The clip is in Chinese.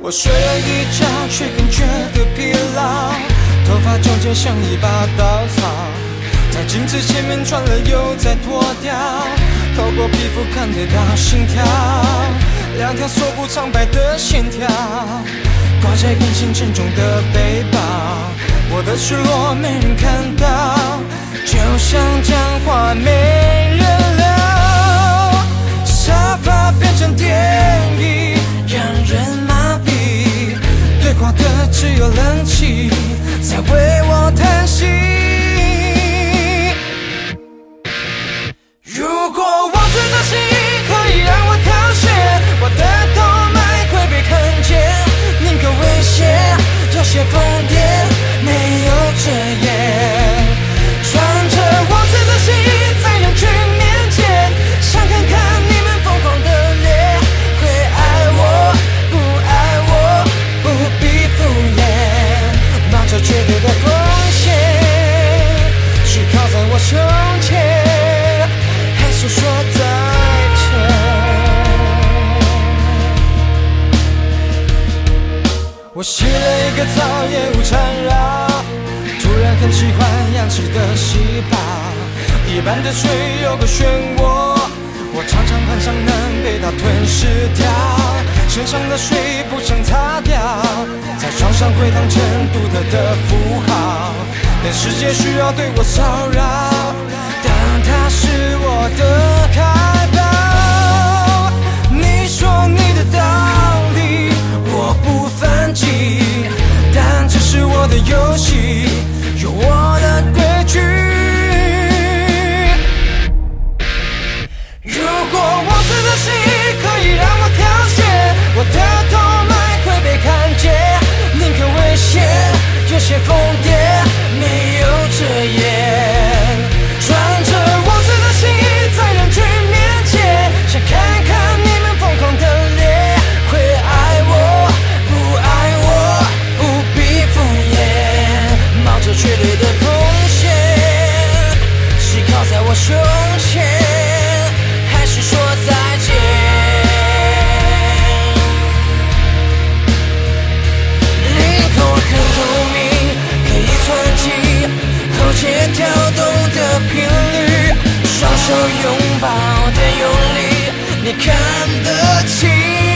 我睡了一觉，却更觉得疲劳，头发纠结像一把稻草，在镜子前面转了又再脱掉，透过皮肤看得到心跳，两条说不上白的线条，挂在眼前沉重的背包，我的失落没人看到，就像讲话没人聊，沙发变成电椅，让人麻痹，对话的只有冷气在为我叹息。如果王子的心意可以让我挑选，我的动脉会被看见，宁可危险，有些疯癫，没有遮掩，穿着王子的心衣在人群面前，想看看你们疯狂的脸，会爱我不爱我，不必敷衍，冒着绝对的风险，是靠在我胸前，还是说再见？我洗了一个澡，也无缠绕，突然很喜欢氧气的细胞，一般的水有个漩涡，我常常很想能被它吞噬掉，身上的水不想擦掉，在床上会当成独特的符号，但世界需要对我骚扰，当它是我的开宝，你说你的道理我不反击，但这是我的游戏，有我的规矩。如果王子的心意可以让我挑选，我的动脉会被看见，宁可危险，有些疯癫，没有遮掩，穿着王子的心衣在人群面前，想看看你们疯狂的脸，会爱我不爱我，不必敷衍，冒着绝对的风险，是靠在我胸前，还是说再见？领口很透明，可以窜起，喉结跳动的频率，双手拥抱的用力，你看得清。